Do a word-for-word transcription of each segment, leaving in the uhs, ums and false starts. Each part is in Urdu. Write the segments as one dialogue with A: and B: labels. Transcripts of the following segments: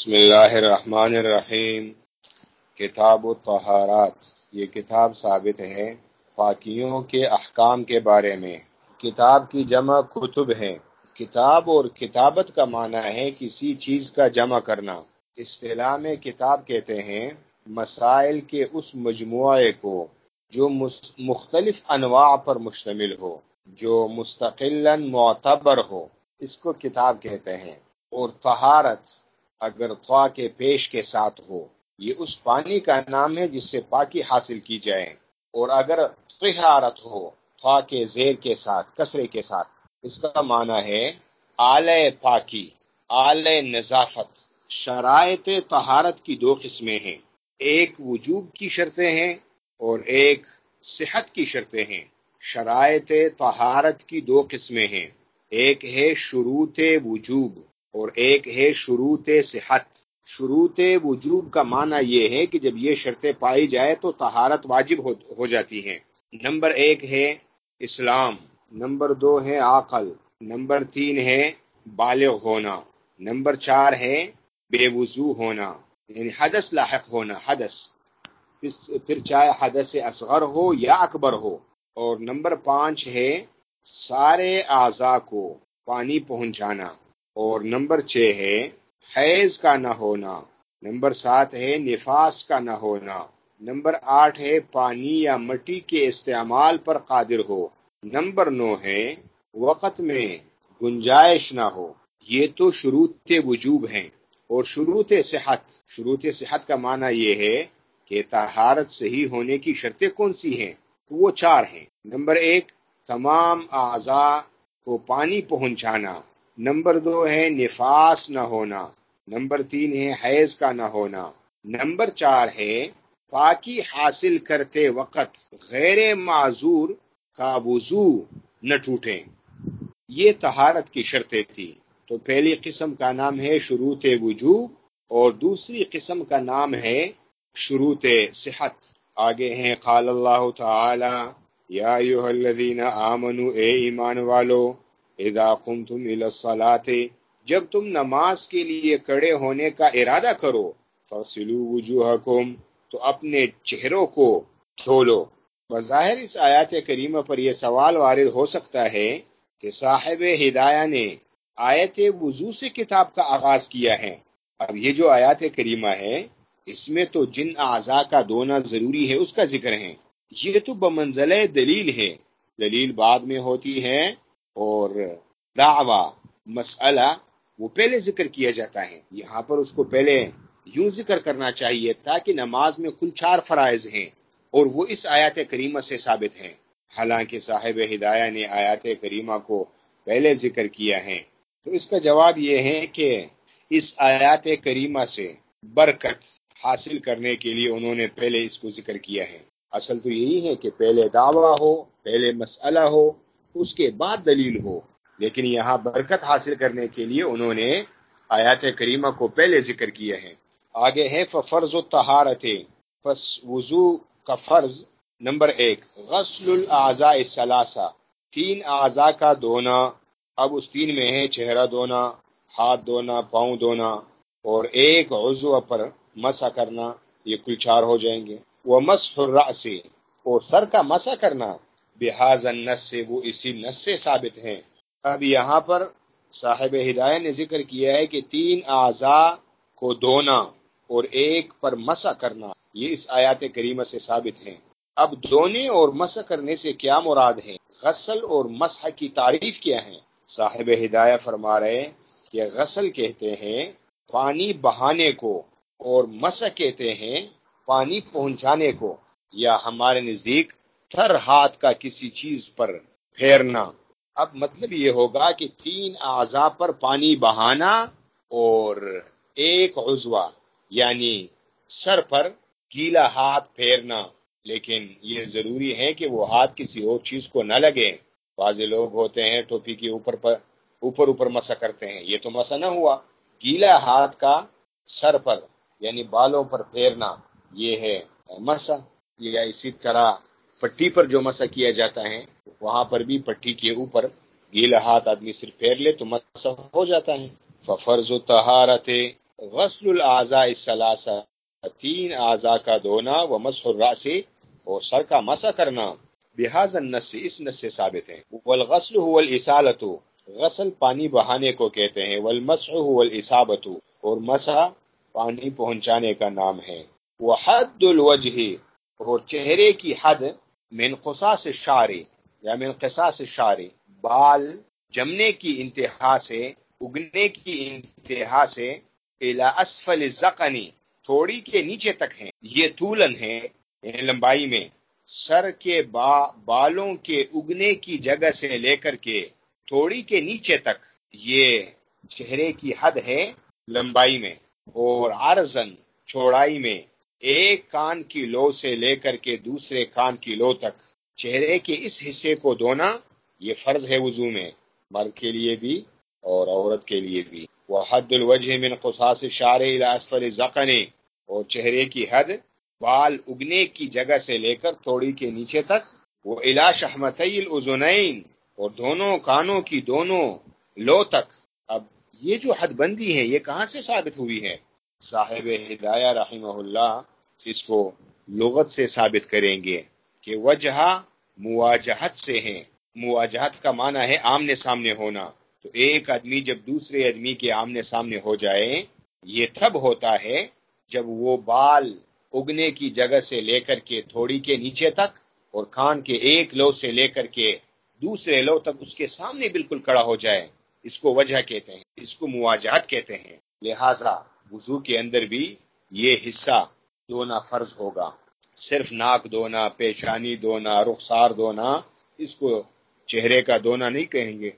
A: بسم اللہ الرحمن الرحیم۔ کتاب الطہارات، یہ کتاب ثابت ہے پاکیوں کے احکام کے بارے میں۔ کتاب کی جمع کتب ہے۔ کتاب اور کتابت کا معنی ہے کسی چیز کا جمع کرنا۔ اصطلاح میں کتاب کہتے ہیں مسائل کے اس مجموعے کو جو مختلف انواع پر مشتمل ہو، جو مستقلاً معتبر ہو، اس کو کتاب کہتے ہیں۔ اور طہارت اگر طا کے پیش کے ساتھ ہو، یہ اس پانی کا نام ہے جس سے پاکی حاصل کی جائے، اور اگر طہارت ہو طا کے زیر کے ساتھ، کسرے کے ساتھ، اس کا معنی ہے آلہ پاکی، آلہ نظافت۔ شرائط طہارت کی دو قسمیں ہیں، ایک وجوب کی شرطیں ہیں اور ایک صحت کی شرطیں ہیں۔ شرائط طہارت کی دو قسمیں ہیں، ایک ہے شروط وجوب اور ایک ہے شروط صحت۔ شروط وجوب کا معنی یہ ہے کہ جب یہ شرطیں پائی جائے تو طہارت واجب ہو جاتی ہیں۔ نمبر ایک ہے اسلام، نمبر دو ہے عقل، نمبر تین ہے بالغ ہونا، نمبر چار ہے بے وضو ہونا، یعنی حدث لاحق ہونا، حدث، پھر چاہے حدث اصغر ہو یا اکبر ہو، اور نمبر پانچ ہے سارے اعضاء کو پانی پہنچانا، اور نمبر چھ ہے حیض کا نہ ہونا، نمبر سات ہے نفاس کا نہ ہونا، نمبر آٹھ ہے پانی یا مٹی کے استعمال پر قادر ہو، نمبر نو ہے وقت میں گنجائش نہ ہو۔ یہ تو شروط وجوب ہیں۔ اور شروط صحت، شروط صحت کا معنی یہ ہے کہ طہارت صحیح ہونے کی شرطیں کون سی ہیں، تو وہ چار ہیں۔ نمبر ایک تمام اعضاء کو پانی پہنچانا، نمبر دو ہے نفاس نہ ہونا، نمبر تین ہے حیض کا نہ ہونا، نمبر چار ہے پاکی حاصل کرتے وقت غیر معذور کا وضو نہ ٹوٹے۔ یہ طہارت کی شرطیں تھی۔ تو پہلی قسم کا نام ہے شروط وجوب اور دوسری قسم کا نام ہے شروط صحت۔ آگے ہیں قال اللہ تعالی یا ایھا الذین آمنوا، اے ایمان والو، اذا قمتم الی الصلاۃ، جب تم نماز کے لیے کھڑے ہونے کا ارادہ کرو، فاغسلوا وجوہکم، تو اپنے چہروں کو دھو لو۔ بظاہر اس آیات کریمہ پر یہ سوال وارد ہو سکتا ہے کہ صاحب ہدایہ نے آیت وضو سے کتاب کا آغاز کیا ہے۔ اب یہ جو آیات کریمہ ہے اس میں تو جن اعضاء کا دھونا ضروری ہے اس کا ذکر ہے، یہ تو بمنزلہ دلیل ہے، دلیل بعد میں ہوتی ہے، اور دعویٰ مسئلہ وہ پہلے ذکر کیا جاتا ہے۔ یہاں پر اس کو پہلے یوں ذکر کرنا چاہیے تاکہ نماز میں کل چار فرائض ہیں اور وہ اس آیات کریمہ سے ثابت ہیں، حالانکہ صاحب ہدایہ نے آیات کریمہ کو پہلے ذکر کیا ہے۔ تو اس کا جواب یہ ہے کہ اس آیات کریمہ سے برکت حاصل کرنے کے لیے انہوں نے پہلے اس کو ذکر کیا ہے۔ اصل تو یہی ہے کہ پہلے دعویٰ ہو، پہلے مسئلہ ہو، اس کے بعد دلیل ہو، لیکن یہاں برکت حاصل کرنے کے لیے انہوں نے آیات کریمہ کو پہلے ذکر کیا ہے۔ آگے ہے ففرض الطہارت، پس وضو کا فرض نمبر ایک غسل الاعضاء الثلاثہ، تین اعضاء کا دھونا۔ اب اس تین میں ہے چہرہ دھونا، ہاتھ دھونا، پاؤں دھونا، اور ایک عضو پر مسح کرنا، یہ کل چار ہو جائیں گے۔ ومسح الرأس، اور سر کا مسح کرنا، بہذا النص، سے وہ اسی نص سے ثابت ہیں۔ اب یہاں پر صاحب ہدایہ نے ذکر کیا ہے کہ تین اعضاء کو دھونا اور ایک پر مسح کرنا، یہ اس آیات کریمہ سے ثابت ہیں۔ اب دھونے اور مسح کرنے سے کیا مراد ہے؟ غسل اور مسح کی تعریف کیا ہے؟ صاحب ہدایہ فرما رہے کہ غسل کہتے ہیں پانی بہانے کو، اور مسح کہتے ہیں پانی پہنچانے کو، یا ہمارے نزدیک تھر ہاتھ کا کسی چیز پر پھیرنا۔ اب مطلب یہ ہوگا کہ تین اعضاء پر پانی بہانا اور ایک عضو یعنی سر پر گیلا ہاتھ پھیرنا، لیکن یہ ضروری ہے کہ وہ ہاتھ کسی اور چیز کو نہ لگے۔ بعض لوگ ہوتے ہیں ٹوپی کے اوپر پر اوپر اوپر مسح کرتے ہیں، یہ تو مسح نہ ہوا۔ گیلا ہاتھ کا سر پر یعنی بالوں پر پھیرنا، یہ ہے مسح۔ یا اسی طرح پٹی پر جو مسح کیا جاتا ہے، وہاں پر بھی پٹی کے اوپر گیلا ہاتھ آدمی صرف پھیر لے تو مسح ہو جاتا ہے۔ ففرض طہارت، غسل الاعضاء الثلاثہ، تین اعضاء کا دھونا، و مسح الراس، اور سر کا مسح کرنا، بہذا النص، اس نص سے ثابت ہے۔ والغسل هو الاسالۃ، غسل پانی بہانے کو کہتے ہیں، والمسح هو الاصابۃ، اور مسح پانی پہنچانے کا نام ہے۔ وحد الوجہ، اور چہرے کی حد، من قصاص الشعر، یا من قصاص الشعر، بال جمنے کی انتہا سے، اگنے کی انتہا سے، الى اسفل الذقن، تھوڑی کے نیچے تک ہیں، یہ طولن ہے یعنی لمبائی میں، سر کے با بالوں کے اگنے کی جگہ سے لے کر کے تھوڑی کے نیچے تک، یہ چہرے کی حد ہے لمبائی میں، اور عرضاً، چوڑائی میں، ایک کان کی لو سے لے کر کے دوسرے کان کی لو تک، چہرے کے اس حصے کو دھونا یہ فرض ہے وضو میں، مرد کے لیے بھی اور عورت کے لیے بھی۔ وحد الوجہ من قصاص الشعر الى اسفل الذقن، اور چہرے کی حد بال اگنے کی جگہ سے لے کر تھوڑی کے نیچے تک، وہ الى شحمتی الاذنین، اور دونوں کانوں کی دونوں لو تک۔ اب یہ جو حد بندی ہے یہ کہاں سے ثابت ہوئی ہے؟ صاحب ہدایہ رحمہ اللہ اس کو لغت سے ثابت کریں گے کہ وجہ مواجہت سے ہے۔ مواجہت کا معنی ہے آمنے سامنے ہونا، تو ایک آدمی جب دوسرے آدمی کے آمنے سامنے ہو جائے، یہ تب ہوتا ہے جب وہ بال اگنے کی جگہ سے لے کر کے تھوڑی کے نیچے تک، اور کان کے ایک لو سے لے کر کے دوسرے لو تک اس کے سامنے بالکل کھڑا ہو جائے، اس کو وجہ کہتے ہیں، اس کو مواجہت کہتے ہیں۔ لہذا وضو کے اندر بھی یہ حصہ دھونا فرض ہوگا، صرف ناک دھونا، پیشانی دھونا، رخسار دھونا، اس کو چہرے کا دھونا نہیں کہیں گے۔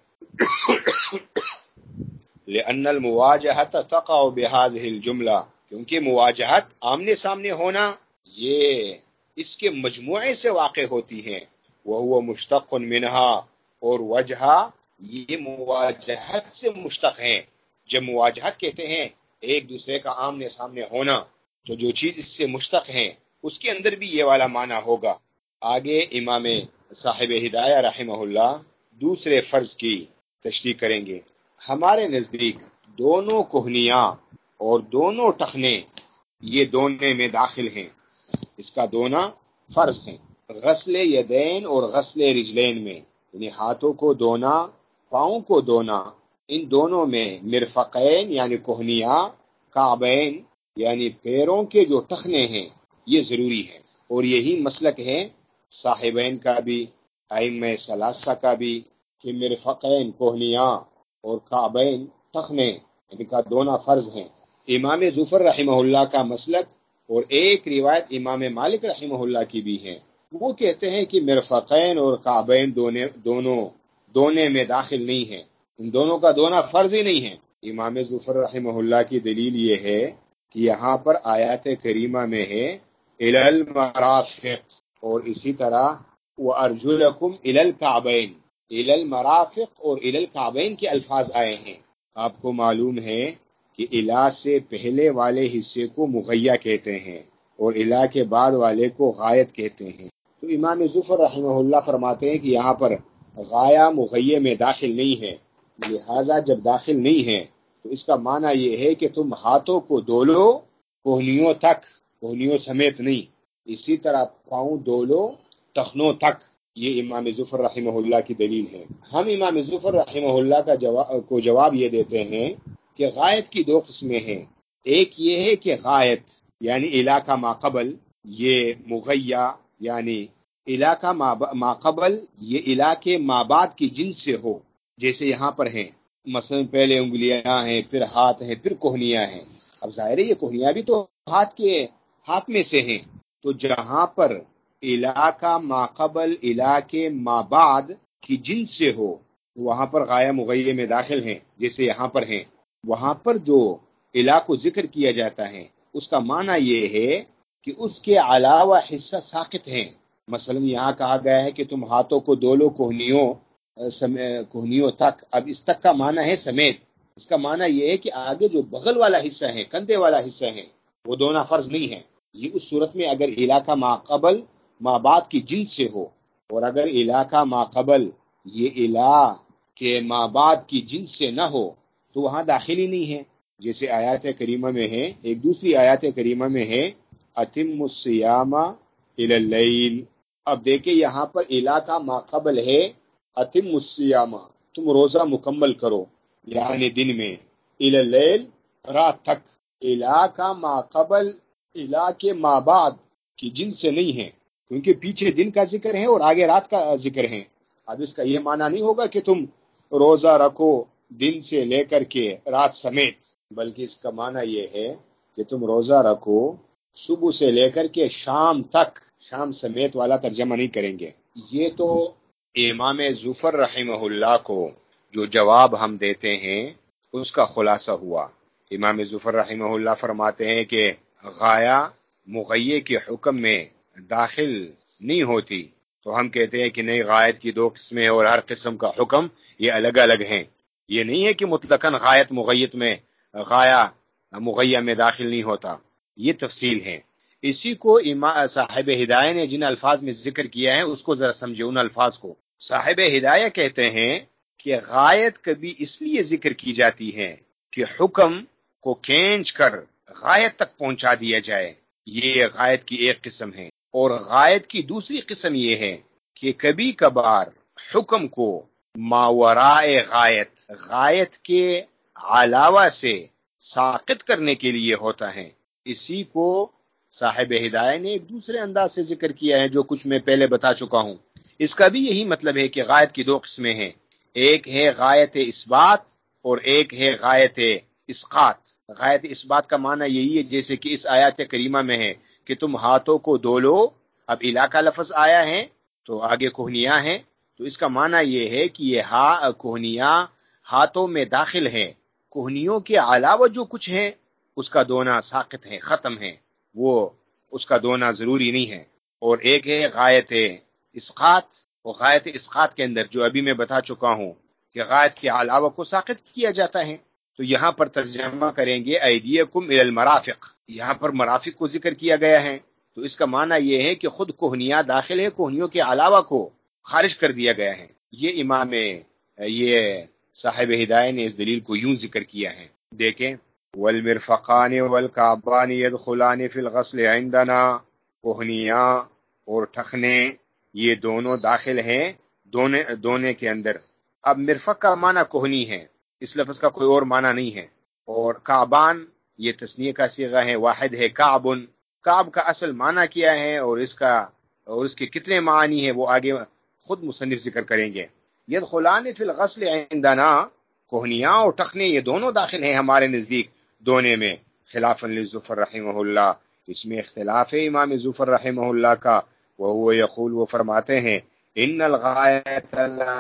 A: لأن المواجہت تقع بهذه الجملہ، کیونکہ مواجہت آمنے سامنے ہونا یہ اس کے مجموعے سے واقع ہوتی ہے، وهو مشتق منها، اور وجہ یہ مواجہت سے مشتق ہیں۔ جب مواجہت کہتے ہیں ایک دوسرے کا آمنے سامنے ہونا، تو جو چیز اس سے مشتق ہیں اس کے اندر بھی یہ والا معنی ہوگا۔ آگے امام صاحب ہدایہ رحمہ اللہ دوسرے فرض کی تشریح کریں گے۔ ہمارے نزدیک دونوں کوہنیاں اور دونوں ٹخنے یہ دونے میں داخل ہیں، اس کا دونا فرض ہے۔ غسل یدین اور غسل رجلین میں، یعنی ہاتھوں کو دھونا، پاؤں کو دھونا، ان دونوں میں مرفقین یعنی کوہنیاں، کعبین یعنی پیروں کے جو ٹخنے ہیں یہ ضروری ہے، اور یہی مسلک ہے صاحبین کا بھی، ائمہ ثلاثہ کا بھی، کہ مرفقین کوہنیاں اور کعبین ٹخنے ان کا دونوں فرض ہیں۔ امام ظفر رحمہ اللہ کا مسلک اور ایک روایت امام مالک رحمہ اللہ کی بھی ہے، وہ کہتے ہیں کہ مرفقین اور کعبین دونے دونوں دونے میں داخل نہیں ہیں، ان دونوں کا دونا فرض ہی نہیں ہے۔ امام ظفر رحمہ اللہ کی دلیل یہ ہے کہ یہاں پر آیات کریمہ میں ہے الی المرافق، اور اسی طرح وارجلکم الی الکعبین، الی المرافق اور الی الکعبین کے الفاظ آئے ہیں۔ آپ کو معلوم ہے کہ الی سے پہلے والے حصے کو مغیّہ کہتے ہیں اور الی کے بعد والے کو غایت کہتے ہیں، تو امام ظفر رحمہ اللہ فرماتے ہیں کہ یہاں پر غایہ مغیّہ میں داخل نہیں ہے، لہذا جب داخل نہیں ہے تو اس کا معنی یہ ہے کہ تم ہاتھوں کو دھو لو کوہنیوں تک، کوہنیوں سمیت نہیں، اسی طرح پاؤں دھو لو ٹخنوں تک۔ یہ امام ظفر رحمہ اللہ کی دلیل ہے۔ ہم امام ظفر رحمہ اللہ کا جواب کو جواب یہ دیتے ہیں کہ غایت کی دو قسمیں ہیں، ایک یہ ہے کہ غایت یعنی علاقہ ما قبل، یہ مغیّہ یعنی علاقہ ما قبل یہ علاقے ما بعد کی جنس سے ہو، جیسے یہاں پر ہیں، مثلا پہلے انگلیاں ہیں، پھر ہاتھ ہیں، پھر کوہنیاں ہیں۔ اب ظاہر ہے یہ کوہنیاں بھی تو ہاتھ کے ہاتھ میں سے ہیں، تو جہاں پر علاقہ ما قبل علاقے ما بعد کی جنس سے ہو تو وہاں پر غایہ مغیّہ میں داخل ہیں، جیسے یہاں پر ہیں۔ وہاں پر جو علاقہ کو ذکر کیا جاتا ہے اس کا معنی یہ ہے کہ اس کے علاوہ حصہ ساقط ہیں، مثلا یہاں کہا گیا ہے کہ تم ہاتھوں کو دھو لو کوہنیوں کوہنیوں تک، اب اس تک کا معنی ہے سمیت، اس کا معنی یہ ہے کہ آگے جو بغل والا حصہ ہے، کندھے والا حصہ ہے، وہ دھونا فرض نہیں ہے۔ یہ اس صورت میں اگر علاقہ ما قبل ما بعد کی جنس سے ہو، اور اگر علاقہ ما قبل یہ علاقہ کے ما بعد کی جنس سے نہ ہو تو وہاں داخل ہی نہیں ہے، جیسے آیات کریمہ میں ہے، ایک دوسری آیات کریمہ میں ہے اتم الصیام الی اللیل. اب دیکھیں یہاں پر الا کا ما قبل ہے اتم الصیام، تم روزہ مکمل کرو یعنی دن میں، الی اللیل رات تک. الا کا ما قبل الا کے ما بعد کی جن سے نہیں ہے، کیونکہ پیچھے دن کا ذکر ہے اور آگے رات کا ذکر ہے. اب اس کا یہ معنی نہیں ہوگا کہ تم روزہ رکھو دن سے لے کر کے رات سمیت، بلکہ اس کا معنی یہ ہے کہ تم روزہ رکھو صبح سے لے کر کے شام تک. شام سمیت والا ترجمہ نہیں کریں گے. یہ تو امام ظفر رحمہ اللہ کو جو جواب ہم دیتے ہیں اس کا خلاصہ ہوا. امام ظفر رحمہ اللہ فرماتے ہیں کہ غایہ مغیّہ کے حکم میں داخل نہیں ہوتی، تو ہم کہتے ہیں کہ نہیں، غایت کی دو قسمیں اور ہر قسم کا حکم یہ الگ الگ ہیں. یہ نہیں ہے کہ مطلقاً غایت مغیّت میں غایہ مغیّہ میں داخل نہیں ہوتا، یہ تفصیل ہے. اسی کو امام صاحب ہدایہ نے جن الفاظ میں ذکر کیا ہے اس کو ذرا سمجھے. ان الفاظ کو صاحب ہدایہ کہتے ہیں کہ غایت کبھی اس لیے ذکر کی جاتی ہے کہ حکم کو کھینچ کر غایت تک پہنچا دیا جائے، یہ غایت کی ایک قسم ہے. اور غایت کی دوسری قسم یہ ہے کہ کبھی کبھار حکم کو ماورائے غایت، غایت کے علاوہ سے ساقط کرنے کے لیے ہوتا ہے. اسی کو صاحب ہدایہ نے ایک دوسرے انداز سے ذکر کیا ہے جو کچھ میں پہلے بتا چکا ہوں. اس کا بھی یہی مطلب ہے کہ غایت کی دو قسمیں ہیں، ایک ہے غایت اثبات اور ایک ہے غایت اسقاط. غایت اثبات کا معنی یہی ہے جیسے کہ اس آیات کریمہ میں ہے کہ تم ہاتھوں کو دھو لو. اب الا کا لفظ آیا ہے تو آگے کوہنیاں ہیں، تو اس کا معنی یہ ہے کہ یہ ہا کوہنیاں ہاتھوں میں داخل ہے. کوہنیوں کے علاوہ جو کچھ ہے اس کا دھونا ساقط ہے، ختم ہے، وہ اس کا دھونا ضروری نہیں ہے. اور ایک ہے غایت اسقاط، اور غایت اسقاط کے اندر جو ابھی میں بتا چکا ہوں کہ غایت کے علاوہ کو ساقط کیا جاتا ہے. تو یہاں پر ترجمہ کریں گے ایدیکم الی المرافق، یہاں پر مرافق کو ذکر کیا گیا ہے تو اس کا معنی یہ ہے کہ خود کوہنیاں داخل ہے، کوہنیوں کے علاوہ کو خارج کر دیا گیا ہے. یہ امام یہ صاحب ہدایہ نے اس دلیل کو یوں ذکر کیا ہے. دیکھیں والمرفقان والکعبان يدخلان فی الغسل عندنا، کوہنیاں اور ٹخنے یہ دونوں داخل ہیں دونے دونے کے اندر. اب مرفق کا معنی کوہنی ہے، اس لفظ کا کوئی اور معنی نہیں ہے. اور کعبان یہ تثنیہ کا صیغہ ہے، واحد ہے کعب. کعب کا اصل معنی کیا ہے اور اس کا اور اس کے کتنے معنی ہیں وہ آگے خود مصنف ذکر کریں گے. یدخلان فی الغسل عندنا، کوہنیاں اور ٹخنے یہ دونوں داخل ہیں ہمارے نزدیک دونے میں. خلافا لظفر رحمہ اللہ، اس میں اختلاف ہے امام ظفر رحمہ اللہ کا. وہ یقول وہ فرماتے ہیں ان الغایت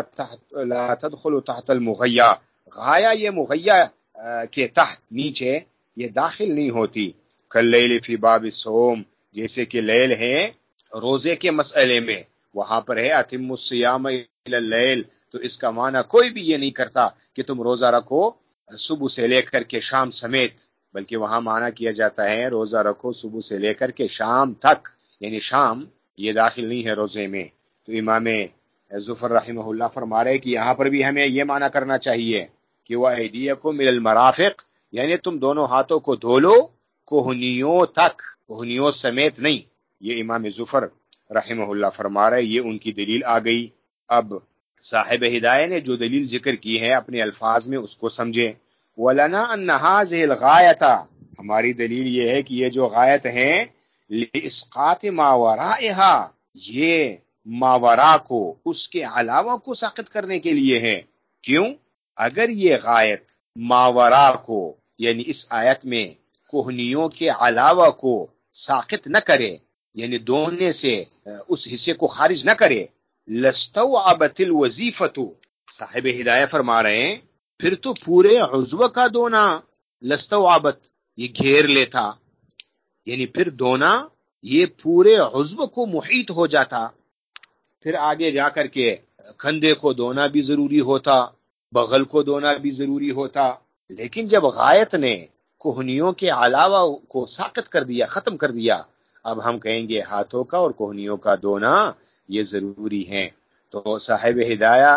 A: لا تدخل تحت المغیہ، غایہ یہ مغیہ کے تحت نیچے یہ داخل نہیں ہوتی. کاللیل فی باب الصوم، جیسے کہ لیل ہے روزے کے مسئلے میں، وہاں پر ہے اتم الصیام الی اللیل، تو اس کا معنی کوئی بھی یہ نہیں کرتا کہ تم روزہ رکھو صبح سے لے کر کے شام سمیت، بلکہ وہاں معنی کیا جاتا ہے روزہ رکھو صبح سے لے کر کے شام تک، یعنی شام یہ داخل نہیں ہے روزے میں. تو امام ظفر رحمہ اللہ فرما رہے کہ یہاں پر بھی ہمیں یہ معنی کرنا چاہیے کہ وہ ایدیکم الی المرافق، یعنی تم دونوں ہاتھوں کو دھو لو کوہنیوں تک، کوہنیوں سمیت نہیں. یہ امام ظفر رحمہ اللہ فرما رہے، یہ ان کی دلیل آ گئی. اب صاحب ہدایہ نے جو دلیل ذکر کی ہے اپنے الفاظ میں اس کو سمجھیں. وَلَنَا أَنَّ هَذِهِ الْغَایَةَ، ہماری دلیل یہ ہے کہ یہ جو غایت ہیں لِإِسْقَاطِ مَا وَرَائِهَا، یہ ماورا کو اس کے علاوہ کو ساقط کرنے کے لیے ہے. کیوں؟ اگر یہ غایت ماورا کو یعنی اس آیت میں کوہنیوں کے علاوہ کو ساقط نہ کرے، یعنی دونے سے اس حصے کو خارج نہ کرے، لَاسْتَوْعَبَتِ الْوَظِیفَةُ، صاحب ہدایہ فرما رہے ہیں پھر تو پورے عضو کا دونا لَاسْتَوْعَبَت یہ گھیر لیتا، یعنی پھر دونا یہ پورے عضو کو محیط ہو جاتا. پھر آگے جا کر کے کندھے کو دھونا بھی ضروری ہوتا، بغل کو دھونا بھی ضروری ہوتا. لیکن جب غایت نے کوہنیوں کے علاوہ کو ساقط کر دیا، ختم کر دیا، اب ہم کہیں گے ہاتھوں کا اور کوہنیوں کا دھونا یہ ضروری ہے. تو صاحب ہدایہ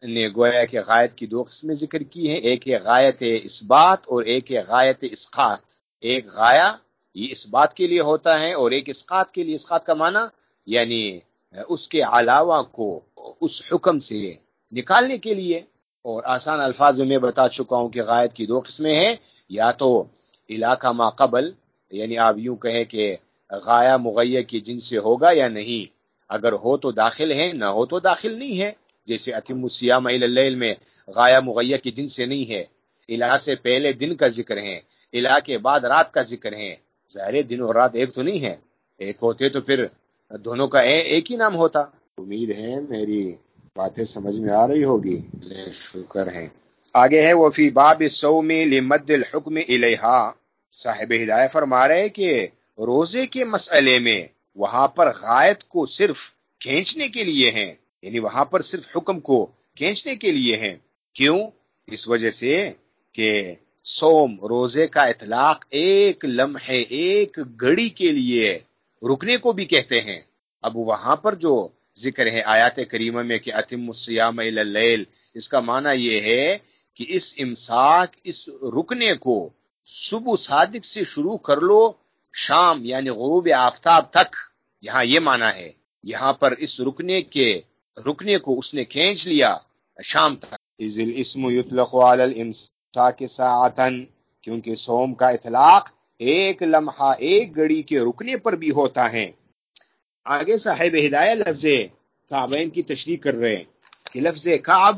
A: نے گویا کہ غایت کی دو قسمیں ذکر کی ہیں، ایک ہے غایت اثبات اور ایک ہے غایت اسقاط۔ ایک غایہ یہ اثبات کے لیے ہوتا ہے اور ایک اسقاط کے لیے۔ اسقاط کا معنی یعنی اس کے علاوہ کو اس حکم سے نکالنے کے لیے۔ اور آسان الفاظ میں بتا چکا ہوں کہ غایت کی دو قسمیں ہیں، یا تو علاقہ ما قبل، یعنی آپ یوں کہیں کہ غایہ مغیر کی جن سے ہوگا یا نہیں، اگر ہو تو داخل ہے، نہ ہو تو داخل نہیں ہے۔ جیسے اتم الصیام الی اللیل میں غایہ مغیر کی جن سے نہیں ہے، الہ سے پہلے دن کا ذکر ہے، الہ کے بعد رات کا ذکر ہے۔ ظاہر دن اور رات ایک تو نہیں ہے، ایک ہوتے تو پھر دونوں کا ایک ہی نام ہوتا۔ امید ہے میری باتیں سمجھ میں آ رہی ہوگی، شکر ہے۔ آگے ہے وہ فی باب الصوم لمد الحکم الیہا۔ صاحب ہدایہ فرما رہے ہیں کہ روزے کے مسئلے میں وہاں پر غایت کو صرف کھینچنے کے لیے ہیں، یعنی وہاں پر صرف حکم کو کھینچنے کے لیے ہیں۔ کیوں؟ اس وجہ سے کہ صوم روزے کا اطلاق ایک لمحے ایک گھڑی کے لیے رکنے کو بھی کہتے ہیں۔ اب وہاں پر جو ذکر ہے آیات کریمہ میں کہ اتم الصیام الی اللیل، اس کا معنی یہ ہے کہ اس امساک، اس رکنے کو صبح صادق سے شروع کر لو شام یعنی غروب آفتاب تک، یہاں یہ معنی ہے۔ یہاں پر اس رکنے کے رکنے کو اس نے کھینچ لیا شام تک۔ اذ الاسم یطلق علی الامساک ساعتا، کیونکہ صوم کا اطلاق ایک لمحہ ایک گھڑی کے رکنے پر بھی ہوتا ہے۔ آگے صاحب ہدایہ لفظ کعبین کی تشریح کر رہے ہیں کہ لفظ کعب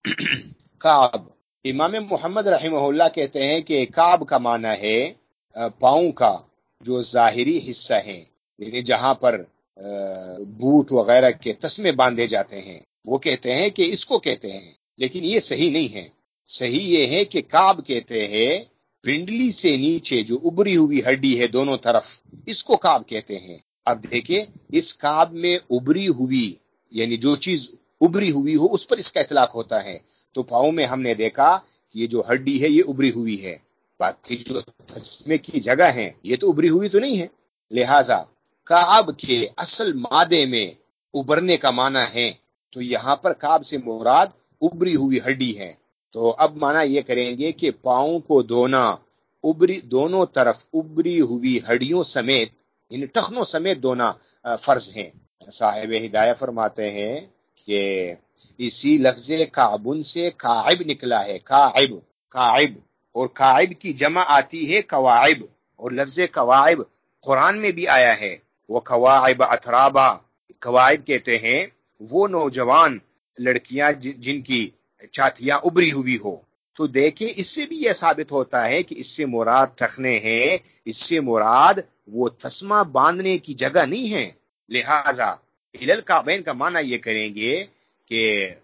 A: کعب امام محمد رحمہ اللہ کہتے ہیں کہ کعب کا معنی ہے پاؤں کا جو ظاہری حصہ ہے، یعنی جہاں پر بوٹ وغیرہ کے تسمے باندھے جاتے ہیں، وہ کہتے ہیں کہ اس کو کہتے ہیں، لیکن یہ صحیح نہیں ہے۔ صحیح یہ ہے کہ کعب کہتے ہیں پنڈلی سے نیچے جو ابری ہوئی ہڈی ہے دونوں طرف، اس کو کعب کہتے ہیں۔ اب دیکھیں اس کعب میں ابری ہوئی یعنی جو چیز ابری ہوئی ہو اس پر اس کا اطلاق ہوتا ہے۔ تو پاؤں میں ہم نے دیکھا کہ یہ جو ہڈی ہے یہ ابری ہوئی ہے، باقی جو تسمے کی جگہ ہے یہ تو ابری ہوئی تو نہیں ہے۔ لہذا کعب کے اصل مادے میں ابرنے کا معنی ہے، تو یہاں پر کعب سے مراد ابری ہوئی ہڈی ہے۔ تو اب معنی یہ کریں گے کہ پاؤں کو دھونا ابری دونوں طرف ابری ہوئی ہڈیوں سمیت یعنی ٹخنوں سمیت دھونا فرض ہے۔ صاحب ہدایہ فرماتے ہیں کہ اسی لفظ کعبن سے کاعب نکلا ہے، کاعب کاعب اور کاعب کی جمع آتی ہے کواعب، اور لفظ کواعب قرآن میں بھی آیا ہے، وہ کواعب اترابا۔ کواعب کہتے ہیں وہ نوجوان لڑکیاں جن کی چھاتیاں ابری ہوئی ہو۔ تو دیکھیں اس سے بھی یہ ثابت ہوتا ہے کہ اس سے مراد ٹخنے ہیں، اس سے مراد وہ تسمہ باندھنے کی جگہ نہیں ہے۔ لہذا الل کعبین کا معنی یہ کریں گے کہ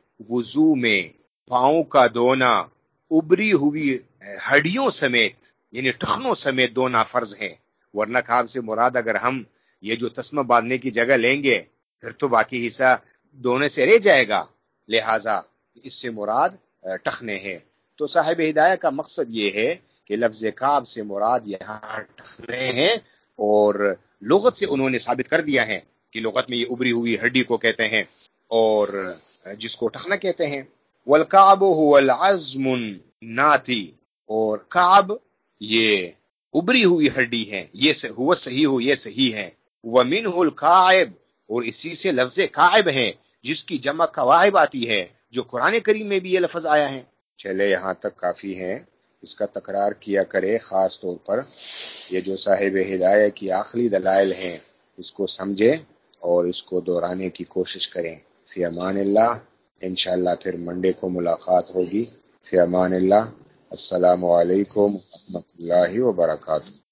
A: وضو میں پاؤں کا دھونا ابری ہوئی ہڈیوں سمیت یعنی ٹخنوں سمیت دھونا فرض ہے، ورنہ کعب سے مراد اگر ہم یہ جو تسمہ باندھنے کی جگہ لیں گے پھر تو باقی حصہ دھونے سے رہ جائے گا، لہذا اس سے مراد ٹخنے ہیں۔ تو صاحب ہدایہ کا مقصد یہ ہے کہ لفظ کعب سے مراد یہاں ٹخنے ہیں، اور لغت سے انہوں نے ثابت کر دیا ہے کہ لغت میں یہ ابری ہوئی ہڈی کو کہتے ہیں اور جس کو ٹخنا کہتے ہیں۔ والکعب هو العظم الناتی، اور کعب یہ ابری ہوئی ہڈی ہے، یہ ہوا صحیح ہو یہ صحیح ہے۔ ومنہ الکاعب، اور اسی سے لفظ کاعب ہے جس کی جمع کواعب آتی ہے، جو قرآن کریم میں بھی یہ لفظ آیا ہے۔ چلے یہاں تک کافی ہے، اس کا تکرار کیا کرے، خاص طور پر یہ جو صاحب ہدایہ کی آخری دلائل ہیں اس کو سمجھے اور اس کو دہرانے کی کوشش کریں۔ فی امان اللہ، انشاءاللہ پھر منڈے کو ملاقات ہوگی۔ فی امان اللہ، السلام علیکم ورحمۃ اللہ وبرکاتہ۔